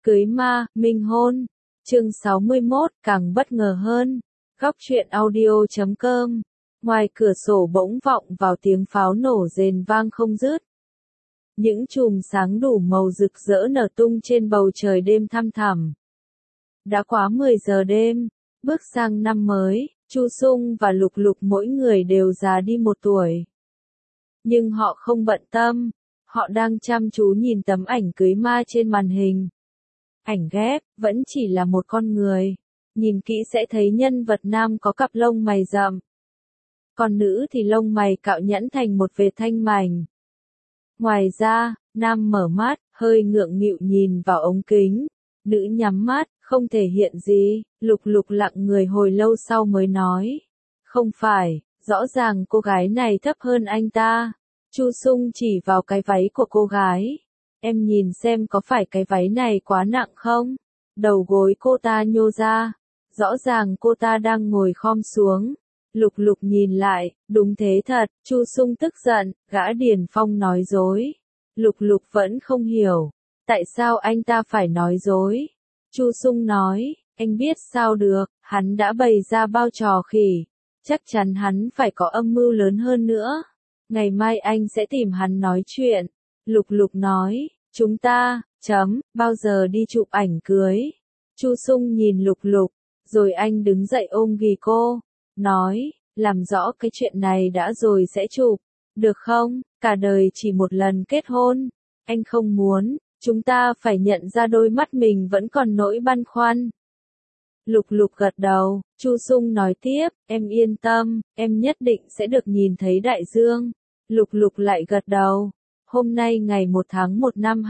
Cưới ma, minh hôn. Chương 61, càng bất ngờ hơn. Góc truyện audio.com. Ngoài cửa sổ bỗng vọng vào tiếng pháo nổ rền vang không dứt. Những chùm sáng đủ màu rực rỡ nở tung trên bầu trời đêm thăm thẳm. Đã quá 10 giờ đêm, bước sang năm mới, Chu Sung và Lục Lục mỗi người đều già đi 1 tuổi. Nhưng họ không bận tâm, họ đang chăm chú nhìn tấm ảnh cưới ma trên màn hình. Ảnh ghép, vẫn chỉ là một con người. Nhìn kỹ sẽ thấy nhân vật nam có cặp lông mày rậm. Còn nữ thì lông mày cạo nhẵn thành một vệt thanh mảnh. Ngoài ra, nam mở mắt, hơi ngượng nghịu nhìn vào ống kính. Nữ nhắm mắt, không thể hiện gì. Lục Lục lặng người hồi lâu sau mới nói. Không phải, rõ ràng cô gái này thấp hơn anh ta. Chu Sung chỉ vào cái váy của cô gái. Em nhìn xem có phải cái váy này quá nặng không? Đầu gối cô ta nhô ra. Rõ ràng cô ta đang ngồi khom xuống. Lục Lục nhìn lại, đúng thế thật. Chu Sung tức giận, gã Điền Phong nói dối. Lục Lục vẫn không hiểu. Tại sao anh ta phải nói dối? Chu Sung nói, anh biết sao được, hắn đã bày ra bao trò khỉ. Chắc chắn hắn phải có âm mưu lớn hơn nữa. Ngày mai anh sẽ tìm hắn nói chuyện. Lục Lục nói, chúng ta, bao giờ đi chụp ảnh cưới? Chu Sung nhìn Lục Lục, rồi anh đứng dậy ôm ghì cô, nói, làm rõ cái chuyện này đã rồi sẽ chụp, được không? Cả đời chỉ một lần kết hôn, anh không muốn, chúng ta phải nhận ra đôi mắt mình vẫn còn nỗi băn khoăn. Lục Lục gật đầu, Chu Sung nói tiếp, em yên tâm, em nhất định sẽ được nhìn thấy đại dương. Lục Lục lại gật đầu. Hôm nay ngày 1 tháng 1 năm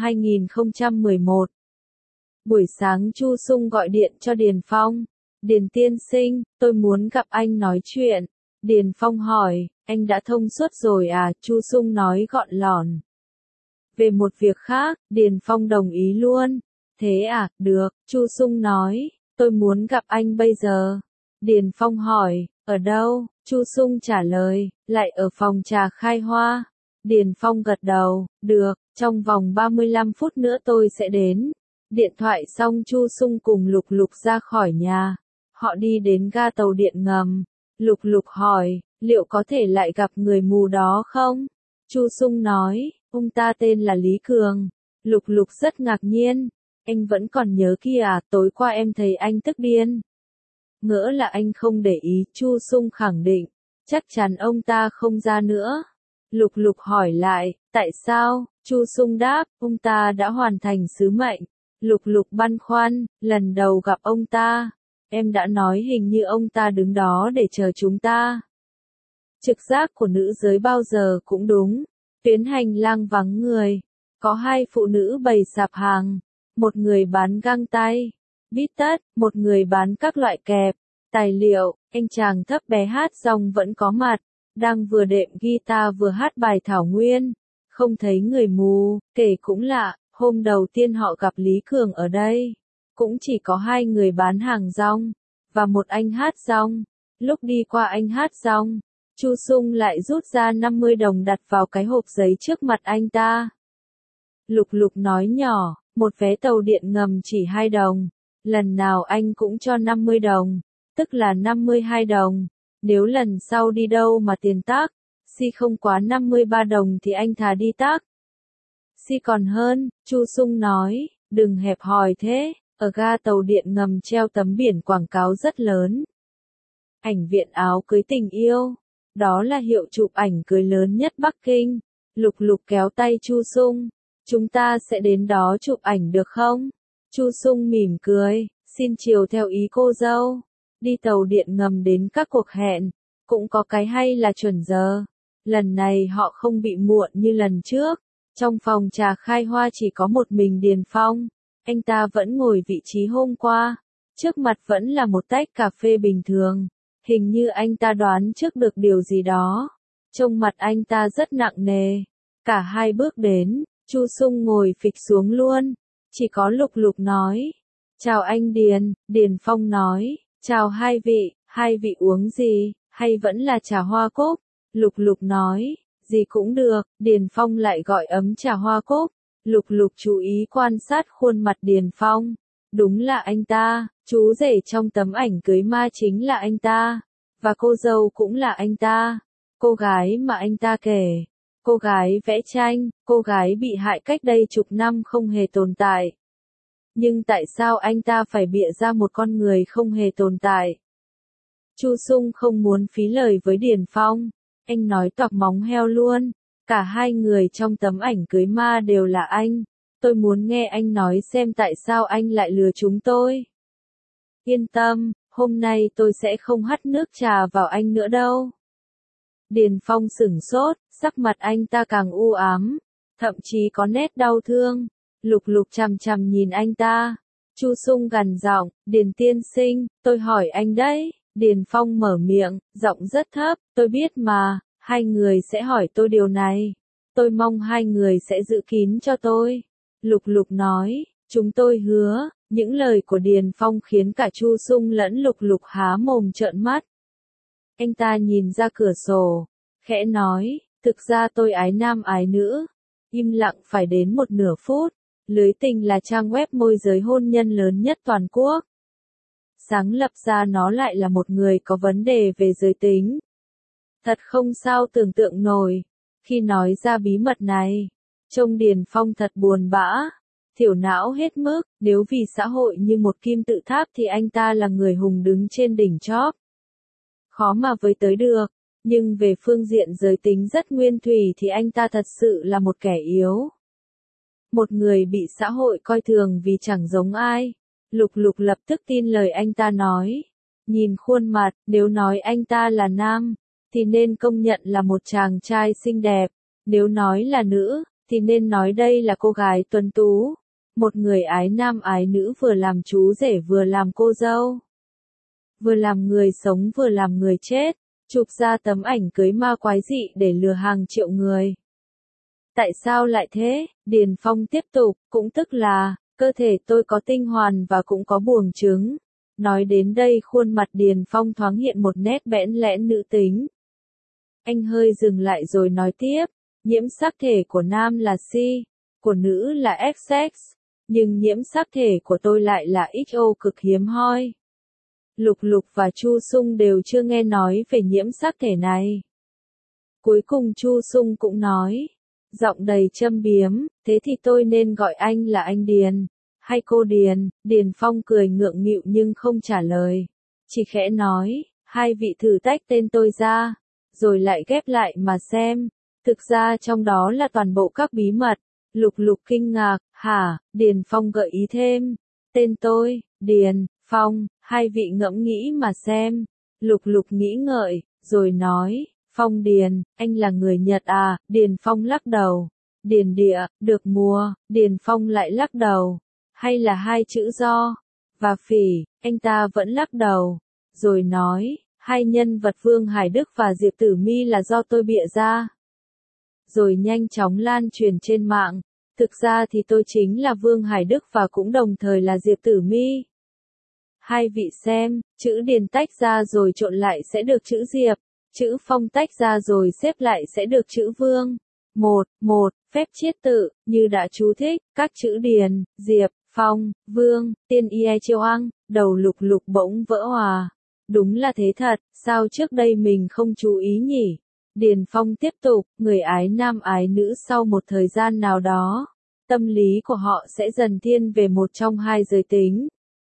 2011. Buổi sáng Chu Sung gọi điện cho Điền Phong. Điền tiên sinh, tôi muốn gặp anh nói chuyện. Điền Phong hỏi, anh đã thông suốt rồi à? Chu Sung nói gọn lỏn. Về một việc khác, Điền Phong đồng ý luôn. Thế à, được, Chu Sung nói, tôi muốn gặp anh bây giờ. Điền Phong hỏi, ở đâu? Chu Sung trả lời, lại ở phòng trà Khai Hoa. Điền Phong gật đầu, được, trong vòng 35 phút nữa tôi sẽ đến. Điện thoại xong Chu Sung cùng Lục Lục ra khỏi nhà. Họ đi đến ga tàu điện ngầm. Lục Lục hỏi, liệu có thể lại gặp người mù đó không? Chu Sung nói, ông ta tên là Lý Cường. Lục Lục rất ngạc nhiên. Anh vẫn còn nhớ kia à, tối qua em thấy anh tức điên. Ngỡ là anh không để ý, Chu Sung khẳng định. Chắc chắn ông ta không ra nữa. Lục Lục hỏi lại, tại sao? Chu Sung đáp, ông ta đã hoàn thành sứ mệnh. Lục Lục băn khoăn, lần đầu gặp ông ta, em đã nói hình như ông ta đứng đó để chờ chúng ta. Trực giác của nữ giới bao giờ cũng đúng. Tuyến hành lang vắng người. Có 2 phụ nữ bày sạp hàng. Một người bán găng tay, bít tất, một người bán các loại kẹp, tài liệu. Anh chàng thấp bé hát rong vẫn có mặt. Đang vừa đệm guitar vừa hát bài Thảo Nguyên. Không thấy người mù, kể cũng lạ, hôm đầu tiên họ gặp Lý Cường ở đây. Cũng chỉ có 2 người bán hàng rong, và một anh hát rong. Lúc đi qua anh hát rong, Chu Sung lại rút ra 50 đồng đặt vào cái hộp giấy trước mặt anh ta. Lục Lục nói nhỏ, một vé tàu điện ngầm chỉ 2 đồng. Lần nào anh cũng cho 50 đồng, tức là 52 đồng. Nếu lần sau đi đâu mà tiền taxi không quá 53 đồng thì anh thà đi taxi còn hơn. Chu Sung nói, đừng hẹp hòi thế. Ở ga tàu điện ngầm treo tấm biển quảng cáo rất lớn. Ảnh viện áo cưới tình yêu. Đó là hiệu chụp ảnh cưới lớn nhất Bắc Kinh. Lục Lục kéo tay Chu Sung. Chúng ta sẽ đến đó chụp ảnh được không? Chu Sung mỉm cười, xin chiều theo ý cô dâu. Đi tàu điện ngầm đến các cuộc hẹn, cũng có cái hay là chuẩn giờ. Lần này họ không bị muộn như lần trước. Trong phòng trà Khai Hoa chỉ có một mình Điền Phong. Anh ta vẫn ngồi vị trí hôm qua. Trước mặt vẫn là một tách cà phê bình thường. Hình như anh ta đoán trước được điều gì đó. Trông mặt anh ta rất nặng nề. Cả hai bước đến, Chu Sung ngồi phịch xuống luôn. Chỉ có Lục Lục nói, chào anh Điền. Điền Phong nói, chào hai vị uống gì, hay vẫn là trà hoa cúc? Lục Lục nói, gì cũng được. Điền Phong lại gọi ấm trà hoa cúc. Lục Lục chú ý quan sát khuôn mặt Điền Phong. Đúng là anh ta, chú rể trong tấm ảnh cưới ma chính là anh ta. Và cô dâu cũng là anh ta. Cô gái mà anh ta kể. Cô gái vẽ tranh, cô gái bị hại cách đây chục năm không hề tồn tại. Nhưng tại sao anh ta phải bịa ra một con người không hề tồn tại? Chu Sung không muốn phí lời với Điền Phong. Anh nói toạc móng heo luôn. Cả hai người trong tấm ảnh cưới ma đều là anh. Tôi muốn nghe anh nói xem tại sao anh lại lừa chúng tôi. Yên tâm, hôm nay tôi sẽ không hắt nước trà vào anh nữa đâu. Điền Phong sửng sốt, sắc mặt anh ta càng u ám, thậm chí có nét đau thương. Lục Lục chằm chằm nhìn anh ta. Chu Sung gằn giọng, Điền tiên sinh, tôi hỏi anh đấy. Điền Phong mở miệng, giọng rất thấp, tôi biết mà, hai người sẽ hỏi tôi điều này. Tôi mong hai người sẽ giữ kín cho tôi. Lục Lục nói, chúng tôi hứa. Những lời của Điền Phong khiến cả Chu Sung lẫn Lục Lục há mồm trợn mắt. Anh ta nhìn ra cửa sổ, khẽ nói, thực ra tôi ái nam ái nữ. Im lặng phải đến một nửa phút. Lưới Tình là trang web môi giới hôn nhân lớn nhất toàn quốc. Sáng lập ra nó lại là một người có vấn đề về giới tính. Thật không sao tưởng tượng nổi. Khi nói ra bí mật này, trông Điền Phong thật buồn bã, thiểu não hết mức. Nếu vì xã hội như một kim tự tháp thì anh ta là người hùng đứng trên đỉnh chóp. Khó mà với tới được. Nhưng về phương diện giới tính rất nguyên thủy thì anh ta thật sự là một kẻ yếu. Một người bị xã hội coi thường vì chẳng giống ai. Lục Lục lập tức tin lời anh ta nói. Nhìn khuôn mặt, nếu nói anh ta là nam, thì nên công nhận là một chàng trai xinh đẹp. Nếu nói là nữ, thì nên nói đây là cô gái tuấn tú. Một người ái nam ái nữ, vừa làm chú rể vừa làm cô dâu. Vừa làm người sống vừa làm người chết. Chụp ra tấm ảnh cưới ma quái dị để lừa hàng triệu người. Tại sao lại thế? Điền Phong tiếp tục, cũng tức là, cơ thể tôi có tinh hoàn và cũng có buồng trứng. Nói đến đây khuôn mặt Điền Phong thoáng hiện một nét bẽn lẽn nữ tính. Anh hơi dừng lại rồi nói tiếp, nhiễm sắc thể của nam là Si, của nữ là XX, nhưng nhiễm sắc thể của tôi lại là XO cực hiếm hoi. Lục Lục và Chu Sung đều chưa nghe nói về nhiễm sắc thể này. Cuối cùng Chu Sung cũng nói, giọng đầy châm biếm, thế thì tôi nên gọi anh là anh Điền, hay cô Điền? Điền Phong cười ngượng nghịu nhưng không trả lời. Chỉ khẽ nói, hai vị thử tách tên tôi ra, rồi lại ghép lại mà xem. Thực ra trong đó là toàn bộ các bí mật. Lục Lục kinh ngạc, hả? Điền Phong gợi ý thêm. Tên tôi, Điền Phong, hai vị ngẫm nghĩ mà xem. Lục Lục nghĩ ngợi, rồi nói, Phong Điền, anh là người Nhật à? Điền Phong lắc đầu. Điền địa, được mùa. Điền Phong lại lắc đầu. Hay là hai chữ do và phỉ? Anh ta vẫn lắc đầu. Rồi nói, hai nhân vật Vương Hải Đức và Diệp Tử Mi là do tôi bịa ra. Rồi nhanh chóng lan truyền trên mạng. Thực ra thì tôi chính là Vương Hải Đức và cũng đồng thời là Diệp Tử Mi. Hai vị xem, chữ Điền tách ra rồi trộn lại sẽ được chữ Diệp, chữ Phong tách ra rồi xếp lại sẽ được chữ Vương. Một, phép chiết tự, như đã chú thích, các chữ Điền, Diệp, Phong, Vương, Tiên Ie Chiêu Ăn, đầu Lục Lục bỗng vỡ hòa. Đúng là thế thật, sao trước đây mình không chú ý nhỉ? Điền Phong tiếp tục, người ái nam ái nữ sau một thời gian nào đó, tâm lý của họ sẽ dần thiên về một trong hai giới tính.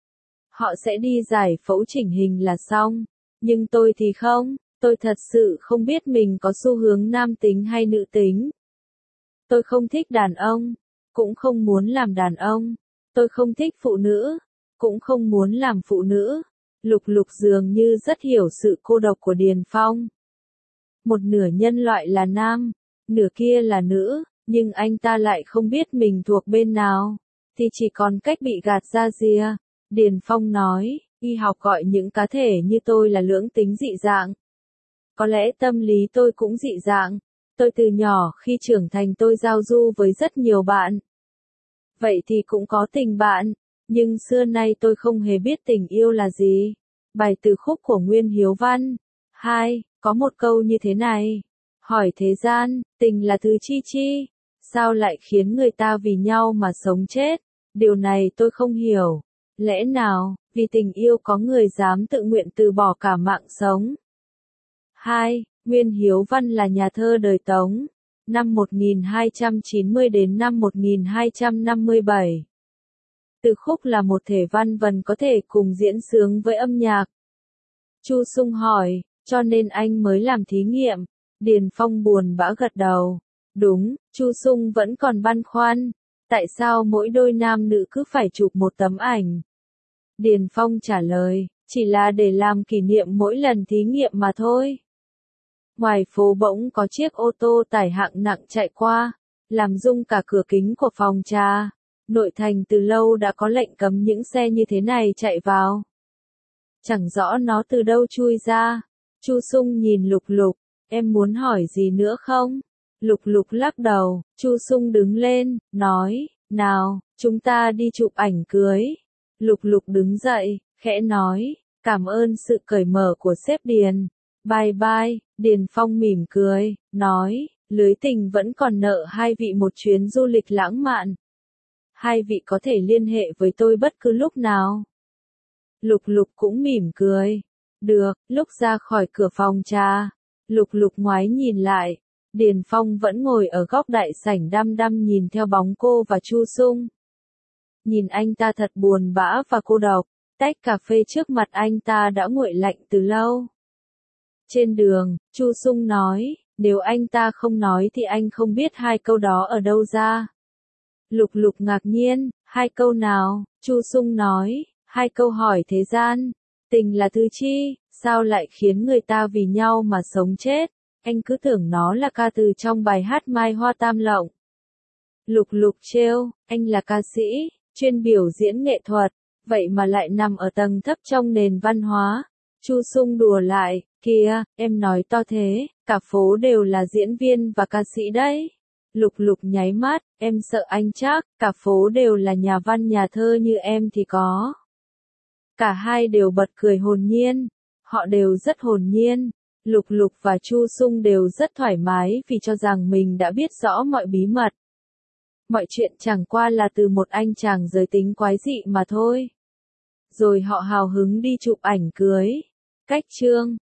Họ sẽ đi giải phẫu chỉnh hình là xong. Nhưng tôi thì không, tôi thật sự không biết mình có xu hướng nam tính hay nữ tính. Tôi không thích đàn ông, cũng không muốn làm đàn ông. Tôi không thích phụ nữ, cũng không muốn làm phụ nữ. Lục Lục dường như rất hiểu sự cô độc của Điền Phong. Một nửa nhân loại là nam, nửa kia là nữ, nhưng anh ta lại không biết mình thuộc bên nào, thì chỉ còn cách bị gạt ra rìa. Điền Phong nói, y học gọi những cá thể như tôi là lưỡng tính dị dạng. Có lẽ tâm lý tôi cũng dị dạng. Tôi từ nhỏ khi trưởng thành tôi giao du với rất nhiều bạn. Vậy thì cũng có tình bạn, nhưng xưa nay tôi không hề biết tình yêu là gì. Bài từ khúc của Nguyên Hiếu Văn. 2. Có một câu như thế này. Hỏi thế gian, tình là thứ chi chi? sao lại khiến người ta vì nhau mà sống chết? Điều này tôi không hiểu. Lẽ nào, vì tình yêu có người dám tự nguyện từ bỏ cả mạng sống? 2. Nguyên Hiếu Văn là nhà thơ đời Tống, năm 1290 đến năm 1257. Từ khúc là một thể văn vần có thể cùng diễn sướng với âm nhạc. Chu Sung hỏi, cho nên anh mới làm thí nghiệm. Điền Phong buồn bã gật đầu. Đúng, Chu Sung vẫn còn băn khoăn. Tại sao mỗi đôi nam nữ cứ phải chụp một tấm ảnh? Điền Phong trả lời, chỉ là để làm kỷ niệm mỗi lần thí nghiệm mà thôi. Ngoài phố bỗng có chiếc ô tô tải hạng nặng chạy qua, làm rung cả cửa kính của phòng trà. Nội thành từ lâu đã có lệnh cấm những xe như thế này chạy vào. Chẳng rõ nó từ đâu chui ra. Chu Sung nhìn Lục Lục, em muốn hỏi gì nữa không? Lục Lục lắc đầu. Chu Sung đứng lên, nói, nào, chúng ta đi chụp ảnh cưới. Lục Lục đứng dậy, khẽ nói, cảm ơn sự cởi mở của sếp Điền. Bye bye. Điền Phong mỉm cười, nói, lưới tình vẫn còn nợ hai vị một chuyến du lịch lãng mạn. Hai vị có thể liên hệ với tôi bất cứ lúc nào. Lục Lục cũng mỉm cười. Được. Lúc ra khỏi cửa phòng trà, Lục Lục ngoái nhìn lại. Điền Phong vẫn ngồi ở góc đại sảnh đăm đăm nhìn theo bóng cô và Chu Sung. Nhìn anh ta thật buồn bã và cô độc. Tách cà phê trước mặt anh ta đã nguội lạnh từ lâu. Trên đường, Chu Sung nói, nếu anh ta không nói thì anh không biết hai câu đó ở đâu ra. Lục Lục ngạc nhiên, hai câu nào? Chu Sung nói, hai câu hỏi thế gian. Tình là thứ chi, sao lại khiến người ta vì nhau mà sống chết? Anh cứ tưởng nó là ca từ trong bài hát Mai Hoa Tam Lộng. Lục Lục trêu, anh là ca sĩ, chuyên biểu diễn nghệ thuật, vậy mà lại nằm ở tầng thấp trong nền văn hóa. Chu Sung đùa lại, kìa, em nói to thế, cả phố đều là diễn viên và ca sĩ đấy. Lục Lục nháy mắt, em sợ anh chắc, cả phố đều là nhà văn nhà thơ như em thì có. Cả hai đều bật cười hồn nhiên. Họ đều rất hồn nhiên. Lục Lục và Chu Sung đều rất thoải mái vì cho rằng mình đã biết rõ mọi bí mật. Mọi chuyện chẳng qua là từ một anh chàng giới tính quái dị mà thôi. Rồi họ hào hứng đi chụp ảnh cưới. Cách chương